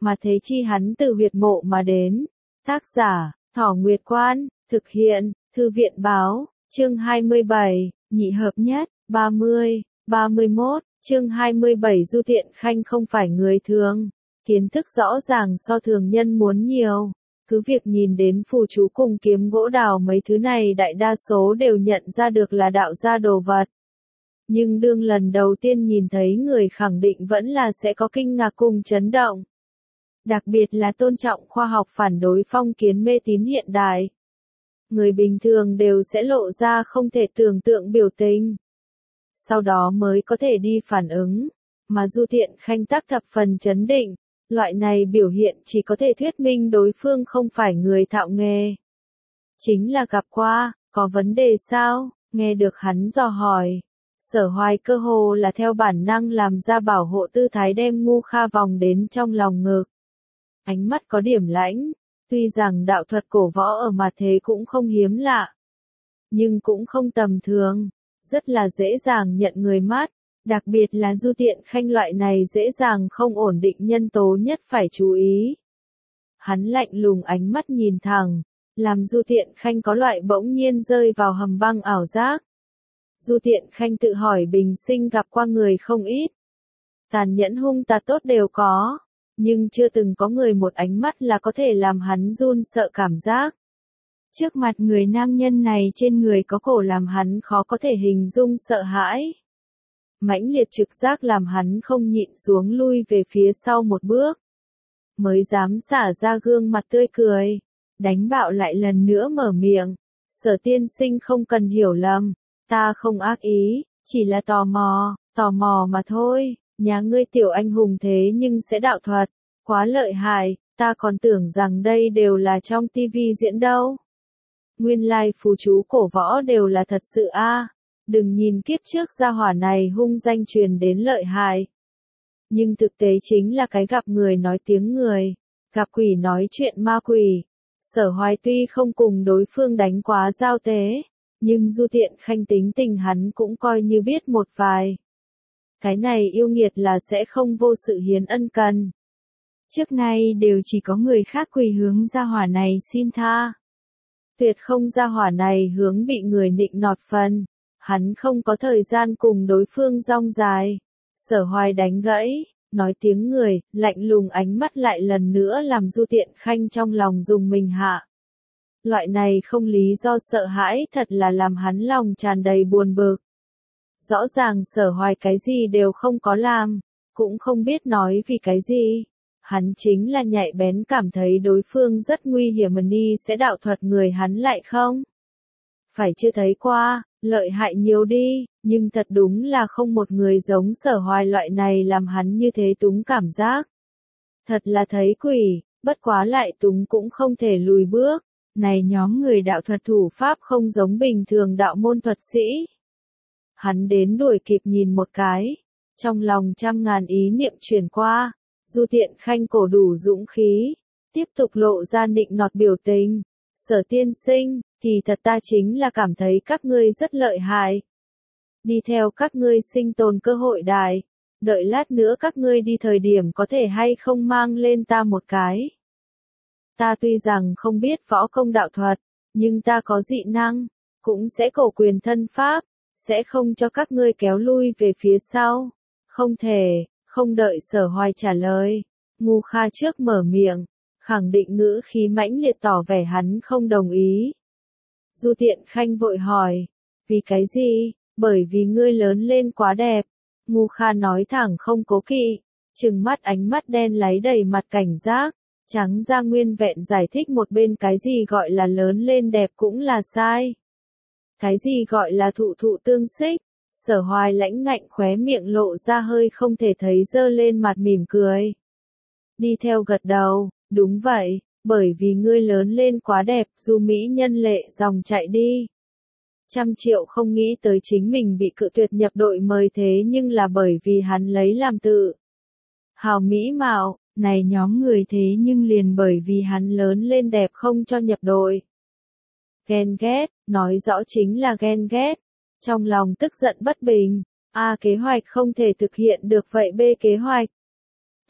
mà thế chi hắn từ huyệt mộ mà đến. Tác giả, Thỏ Nguyệt Quan, thực hiện, Thư viện báo, chương 27, nhị hợp nhất, 30, 31, chương 27 Du Tiện Khanh không phải người thường, kiến thức rõ ràng so thường nhân muốn nhiều. Cứ việc nhìn đến phù chú cùng kiếm gỗ đào mấy thứ này đại đa số đều nhận ra được là đạo gia đồ vật. Nhưng đương lần đầu tiên nhìn thấy người khẳng định vẫn là sẽ có kinh ngạc cùng chấn động. Đặc biệt là tôn trọng khoa học phản đối phong kiến mê tín hiện đại. Người bình thường đều sẽ lộ ra không thể tưởng tượng biểu tình. Sau đó mới có thể đi phản ứng, mà Du Tiện Khanh tác thập phần chấn định. Loại này biểu hiện chỉ có thể thuyết minh đối phương không phải người thạo nghề. Chính là gặp qua, có vấn đề sao? Nghe được hắn dò hỏi. Sở Hoài cơ hồ là theo bản năng làm ra bảo hộ tư thái đem Ngu Kha vòng đến trong lòng ngực. Ánh mắt có điểm lãnh, tuy rằng đạo thuật cổ võ ở mặt thế cũng không hiếm lạ. Nhưng cũng không tầm thường, rất là dễ dàng nhận người mắt. Đặc biệt là Du Tiện Khanh loại này dễ dàng không ổn định nhân tố nhất phải chú ý. Hắn lạnh lùng ánh mắt nhìn thẳng, làm Du Tiện Khanh có loại bỗng nhiên rơi vào hầm băng ảo giác. Du Tiện Khanh tự hỏi bình sinh gặp qua người không ít. Tàn nhẫn hung tà tốt đều có, nhưng chưa từng có người một ánh mắt là có thể làm hắn run sợ cảm giác. Trước mặt người nam nhân này trên người có cổ làm hắn khó có thể hình dung sợ hãi. Mãnh liệt trực giác làm hắn không nhịn xuống lui về phía sau một bước. Mới dám xả ra gương mặt tươi cười. Đánh bạo lại lần nữa mở miệng. Sở tiên sinh không cần hiểu lầm. Ta không ác ý, chỉ là tò mò mà thôi. Nhà ngươi tiểu anh hùng thế nhưng sẽ đạo thuật. Quá lợi hại, ta còn tưởng rằng đây đều là trong tivi diễn đâu. Nguyên lai phù chú cổ võ đều là thật sự a. Đừng nhìn kiếp trước gia hỏa này hung danh truyền đến lợi hại. Nhưng thực tế chính là cái gặp người nói tiếng người, gặp quỷ nói chuyện ma quỷ. Sở Hoài tuy không cùng đối phương đánh quá giao tế, nhưng Du Tiện Khanh tính tình hắn cũng coi như biết một vài. Cái này yêu nghiệt là sẽ không vô sự hiến ân cần. Trước nay đều chỉ có người khác quỳ hướng gia hỏa này xin tha. Tuyệt không gia hỏa này hướng bị người nịnh nọt phần. Hắn không có thời gian cùng đối phương rong dài. Sở Hoài đánh gãy, nói tiếng người, lạnh lùng ánh mắt lại lần nữa làm Du Tiện Khanh trong lòng dùng mình hạ. Loại này không lý do sợ hãi thật là làm hắn lòng tràn đầy buồn bực. Rõ ràng Sở Hoài cái gì đều không có làm, cũng không biết nói vì cái gì. Hắn chính là nhạy bén cảm thấy đối phương rất nguy hiểm mà ni sẽ đạo thuật người hắn lại không. Phải chưa thấy qua, lợi hại nhiều đi, nhưng thật đúng là không một người giống Sở Hoài loại này làm hắn như thế túng cảm giác. Thật là thấy quỷ, bất quá lại túng cũng không thể lùi bước. Này nhóm người đạo thuật thủ pháp không giống bình thường đạo môn thuật sĩ. Hắn đến đuổi kịp nhìn một cái, trong lòng trăm ngàn ý niệm chuyển qua. Du Tiện Khanh cổ đủ dũng khí, tiếp tục lộ ra nịnh nọt biểu tình. Sở tiên sinh, thì thật ta chính là cảm thấy các ngươi rất lợi hại. Đi theo các ngươi sinh tồn cơ hội đại, đợi lát nữa các ngươi đi thời điểm có thể hay không mang lên ta một cái. Ta tuy rằng không biết võ công đạo thuật, nhưng ta có dị năng, cũng sẽ cổ quyền thân pháp, sẽ không cho các ngươi kéo lui về phía sau. Không thể, không đợi Sở Hoài trả lời. Ngu Kha trước mở miệng, khẳng định ngữ khí mãnh liệt tỏ vẻ hắn không đồng ý. Du Tiện Khanh vội hỏi, vì cái gì? Bởi vì ngươi lớn lên quá đẹp. Ngu Kha nói thẳng không cố kỵ, trừng mắt ánh mắt đen láy đầy mặt cảnh giác, trắng ra nguyên vẹn giải thích một bên cái gì gọi là lớn lên đẹp cũng là sai. Cái gì gọi là thụ thụ tương xích. Sở Hoài lãnh ngạnh khóe miệng lộ ra hơi không thể thấy dơ lên mặt mỉm cười. Đi theo gật đầu, đúng vậy, bởi vì ngươi lớn lên quá đẹp, Du mỹ nhân lệ dòng chạy đi. 100 triệu không nghĩ tới chính mình bị cự tuyệt nhập đội mời thế nhưng là bởi vì hắn lấy làm tự hào mỹ mạo, này nhóm người thế nhưng liền bởi vì hắn lớn lên đẹp không cho nhập đội. Ghen ghét, nói rõ chính là ghen ghét. Trong lòng tức giận bất bình, A kế hoạch không thể thực hiện được vậy B kế hoạch.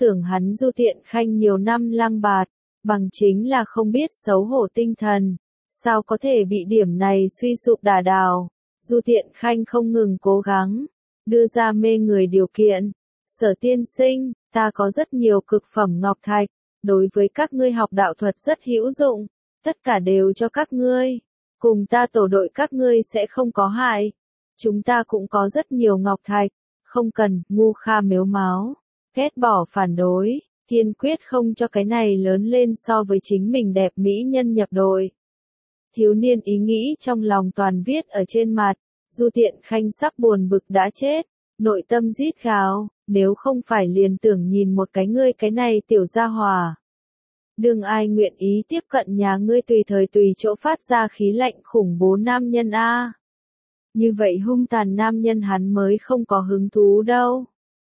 tưởng hắn Du Tiện Khanh nhiều năm lang bạt, bằng chính là không biết xấu hổ tinh thần, sao có thể bị điểm này suy sụp đả đảo. Du Tiện Khanh không ngừng cố gắng, đưa ra mê người điều kiện. Sở tiên sinh, ta có rất nhiều cực phẩm ngọc thạch, đối với các ngươi học đạo thuật rất hữu dụng, tất cả đều cho các ngươi. Cùng ta tổ đội các ngươi sẽ không có hại. Chúng ta cũng có rất nhiều ngọc thạch, không cần. Ngu Kha mếu máo, ghét bỏ phản đối, kiên quyết không cho cái này lớn lên so với chính mình đẹp mỹ nhân nhập đội. Thiếu niên ý nghĩ trong lòng toàn viết ở trên mặt. Du Tiện Khanh sắp buồn bực đã chết, nội tâm rít gào, nếu không phải liền tưởng nhìn một cái ngươi cái này tiểu gia hỏa. Đừng ai nguyện ý tiếp cận nhà ngươi tùy thời tùy chỗ phát ra khí lạnh khủng bố nam nhân a. Như vậy hung tàn nam nhân hắn mới không có hứng thú đâu.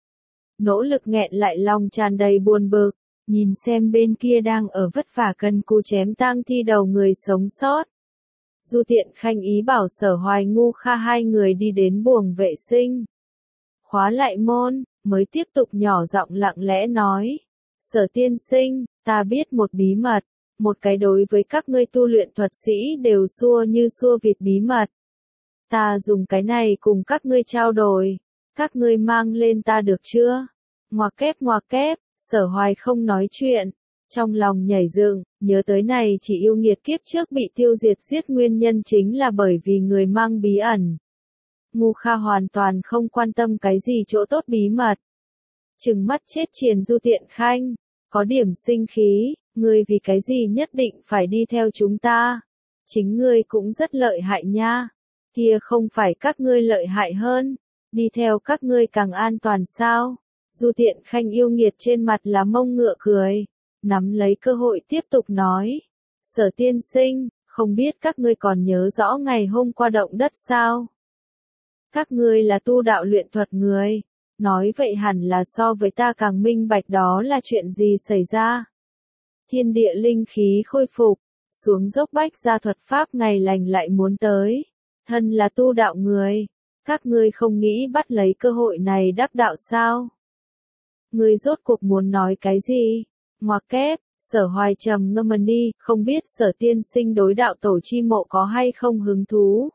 Nỗ lực nghẹn lại lòng tràn đầy buồn bực, nhìn xem bên kia đang ở vất vả cần cù chém tang thi đầu người sống sót. Du Tiện Khanh ý bảo Sở Hoài Ngu Kha hai người đi đến buồng vệ sinh. Khóa lại môn, mới tiếp tục nhỏ giọng lặng lẽ nói. Sở tiên sinh, ta biết một bí mật, một cái đối với các ngươi tu luyện thuật sĩ đều xua như xua vịt bí mật. Ta dùng cái này cùng các ngươi trao đổi, các ngươi mang lên ta được chưa? Ngoặc kép, Sở Hoài không nói chuyện, trong lòng nhảy dựng, nhớ tới này chỉ yêu nghiệt kiếp trước bị tiêu diệt giết nguyên nhân chính là bởi vì người mang bí ẩn. Ngu Kha hoàn toàn không quan tâm cái gì chỗ tốt bí mật. Trừng mắt chết triền Du Tiện Khanh, có điểm sinh khí, ngươi vì cái gì nhất định phải đi theo chúng ta? Chính ngươi cũng rất lợi hại nha, kia không phải các ngươi lợi hại hơn, đi theo các ngươi càng an toàn sao? Du Tiện Khanh yêu nghiệt trên mặt là mông ngựa cười, nắm lấy cơ hội tiếp tục nói. Sở tiên sinh, không biết các ngươi còn nhớ rõ ngày hôm qua động đất sao? Các ngươi là tu đạo luyện thuật người, nói vậy hẳn là so với ta càng minh bạch đó là chuyện gì xảy ra. Thiên địa linh khí khôi phục, xuống dốc bách gia thuật pháp ngày lành lại muốn tới. Thân là tu đạo người, các ngươi không nghĩ bắt lấy cơ hội này đắc đạo sao? Ngươi rốt cuộc muốn nói cái gì? Ngoặc kép, Sở Hoài trầm ngâm đi, không biết Sở tiên sinh đối đạo tổ chi mộ có hay không hứng thú.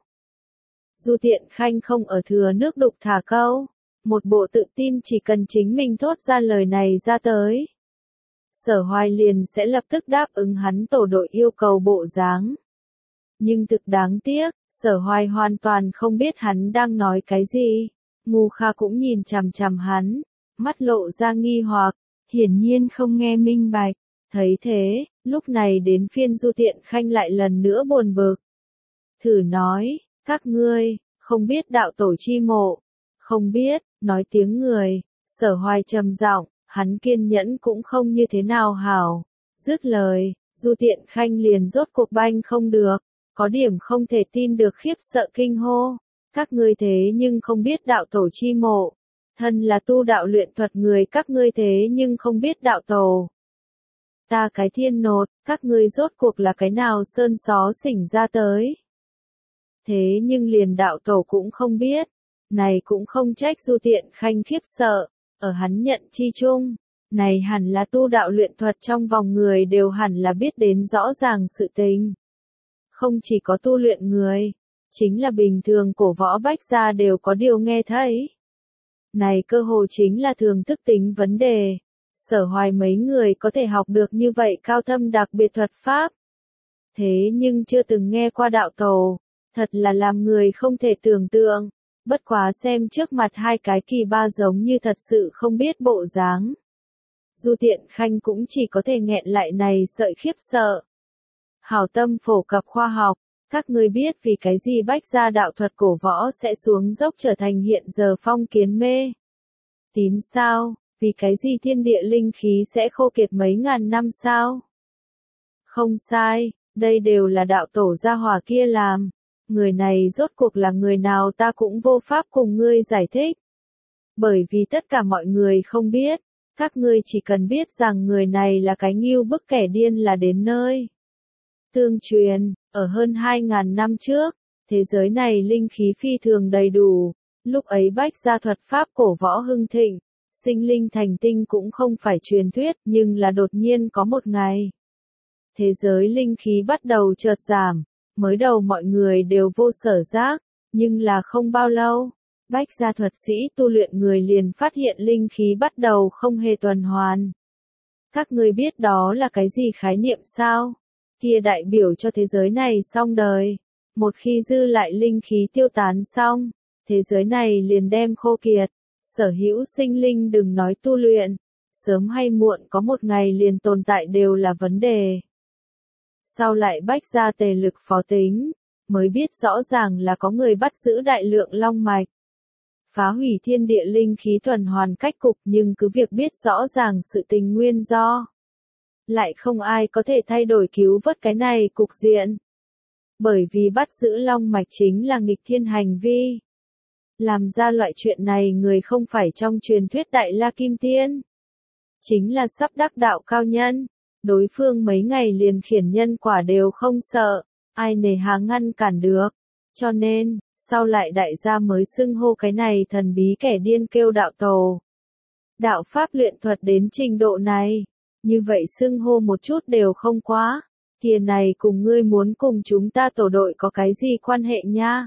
Du Tiện Khanh không ở thừa nước đục thả câu, một bộ tự tin chỉ cần chính mình thốt ra lời này ra tới. Sở Hoài liền sẽ lập tức đáp ứng hắn tổ đội yêu cầu bộ dáng. Nhưng thực đáng tiếc, Sở Hoài hoàn toàn không biết hắn đang nói cái gì. Ngu Kha cũng nhìn chằm chằm hắn, mắt lộ ra nghi hoặc, hiển nhiên không nghe minh bạch. Thấy thế, lúc này đến phiên Du Tiện Khanh lại lần nữa buồn bực. Thử nói, các ngươi, không biết đạo tổ chi mộ. Không biết, nói tiếng người, Sở Hoài trầm giọng, hắn kiên nhẫn cũng không như thế nào hảo. Dứt lời, Du Tiện Khanh liền rốt cuộc banh không được, có điểm không thể tin được khiếp sợ kinh hô. Các ngươi thế nhưng không biết đạo tổ chi mộ. Thân là tu đạo luyện thuật người các ngươi thế nhưng không biết đạo tổ. Ta cái thiên nột, các ngươi rốt cuộc là cái nào sơn xó xỉnh ra tới. Thế nhưng liền đạo tổ cũng không biết. Này cũng không trách Du Tiện Khanh khiếp sợ, ở hắn nhận chi chung. Này hẳn là tu đạo luyện thuật trong vòng người đều hẳn là biết đến rõ ràng sự tình. Không chỉ có tu luyện người, chính là bình thường cổ võ bách gia đều có điều nghe thấy. Này cơ hồ chính là thường thức tính vấn đề. Sở Hoài mấy người có thể học được như vậy cao thâm đặc biệt thuật pháp. Thế nhưng chưa từng nghe qua đạo tổ, thật là làm người không thể tưởng tượng. Bất quá xem trước mặt hai cái kỳ ba giống như thật sự không biết bộ dáng. Du Tiện Khanh cũng chỉ có thể nghẹn lại này sợi khiếp sợ. Hảo tâm phổ cập khoa học, các ngươi biết vì cái gì bách gia đạo thuật cổ võ sẽ xuống dốc trở thành hiện giờ phong kiến mê tín sao, vì cái gì thiên địa linh khí sẽ khô kiệt mấy ngàn năm sao? Không sai, đây đều là đạo tổ gia hỏa kia làm. Người này rốt cuộc là người nào ta cũng vô pháp cùng ngươi giải thích. Bởi vì tất cả mọi người không biết, các ngươi chỉ cần biết rằng người này là cái ngưu bức kẻ điên là đến nơi. Tương truyền, ở hơn 2.000 năm trước, thế giới này linh khí phi thường đầy đủ, lúc ấy bách gia thuật pháp cổ võ hưng thịnh, sinh linh thành tinh cũng không phải truyền thuyết, nhưng là đột nhiên có một ngày. Thế giới linh khí bắt đầu chợt giảm, mới đầu mọi người đều vô sở giác, nhưng là không bao lâu, Bách gia thuật sĩ tu luyện người liền phát hiện linh khí bắt đầu không hề tuần hoàn. Các người biết đó là cái gì khái niệm sao? Kia đại biểu cho thế giới này xong đời. Một khi dư lại linh khí tiêu tán xong, thế giới này liền đem khô kiệt. Sở hữu sinh linh đừng nói tu luyện, sớm hay muộn có một ngày liền tồn tại đều là vấn đề. Sau lại Bách gia tề lực phó tính, mới biết rõ ràng là có người bắt giữ đại lượng long mạch. Phá hủy thiên địa linh khí tuần hoàn cách cục, nhưng cứ việc biết rõ ràng sự tình nguyên do. Lại không ai có thể thay đổi cứu vớt cái này cục diện. Bởi vì bắt giữ long mạch chính là nghịch thiên hành vi. Làm ra loại chuyện này người không phải trong truyền thuyết Đại La Kim Tiên. Chính là sắp đắc đạo cao nhân. Đối phương mấy ngày liền khiển nhân quả đều không sợ, ai nề hà ngăn cản được. Cho nên, sau lại đại gia mới xưng hô cái này thần bí kẻ điên kêu đạo tổ. Đạo pháp luyện thuật đến trình độ này, như vậy xưng hô một chút đều không quá. Kia này cùng ngươi muốn cùng chúng ta tổ đội có cái gì quan hệ nha?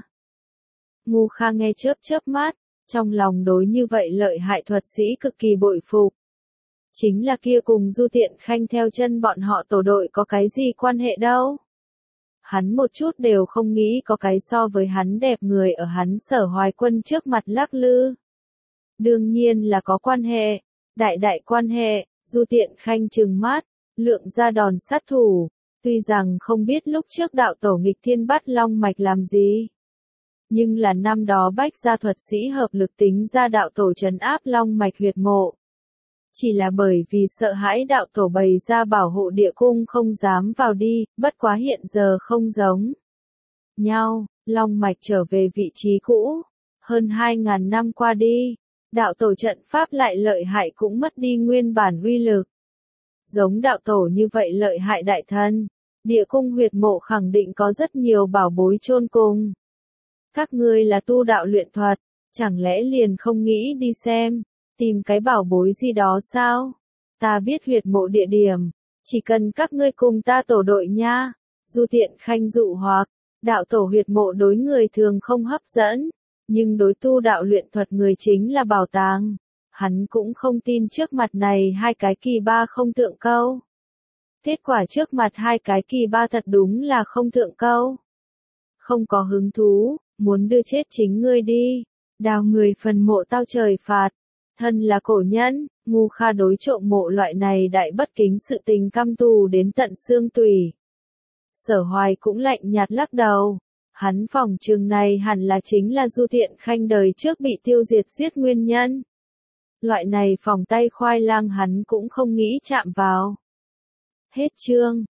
Ngu Kha nghe chớp chớp mắt, trong lòng đối như vậy lợi hại thuật sĩ cực kỳ bội phục. Chính là kia cùng Du Tiện Khanh theo chân bọn họ tổ đội có cái gì quan hệ đâu. Hắn một chút đều không nghĩ có cái so với hắn đẹp người ở hắn Sở Hoài Quân trước mặt lắc lư. Đương nhiên là có quan hệ, đại quan hệ. Du Tiện Khanh trừng mắt, lượng ra đòn sát thủ. Tuy rằng không biết lúc trước đạo tổ nghịch thiên bắt long mạch làm gì. Nhưng là năm đó Bách gia thuật sĩ hợp lực tính ra đạo tổ trấn áp long mạch huyệt mộ. Chỉ là bởi vì sợ hãi đạo tổ bày ra bảo hộ địa cung không dám vào đi, bất quá hiện giờ không giống nhau, long mạch trở về vị trí cũ. Hơn 2.000 năm qua đi, đạo tổ trận pháp lại lợi hại cũng mất đi nguyên bản uy lực. Giống đạo tổ như vậy lợi hại đại thần, địa cung huyệt mộ khẳng định có rất nhiều bảo bối chôn cùng. Các ngươi là tu đạo luyện thuật, chẳng lẽ liền không nghĩ đi xem, tìm cái bảo bối gì đó sao? Ta biết huyệt mộ địa điểm, chỉ cần các ngươi cùng ta tổ đội nha. Du Tiện Khanh dụ hoặc, đạo tổ huyệt mộ đối người thường không hấp dẫn, nhưng đối tu đạo luyện thuật người chính là bảo tàng. Hắn cũng không tin trước mặt này hai cái kỳ ba không thượng câu. Kết quả trước mặt hai cái kỳ ba thật đúng là không thượng câu. Không có hứng thú, muốn đưa chết chính ngươi đi. Đào người phần mộ tao trời phạt. Thân là cổ nhân, Ngu Kha đối trộm mộ loại này đại bất kính sự tình căm thù đến tận xương tủy. Sở Hoài cũng lạnh nhạt lắc đầu. Hắn phỏng chừng này hẳn là chính là Du Tiện Khanh đời trước bị tiêu diệt giết nguyên nhân. Loại này phòng tay khoai lang hắn cũng không nghĩ chạm vào. Hết chương.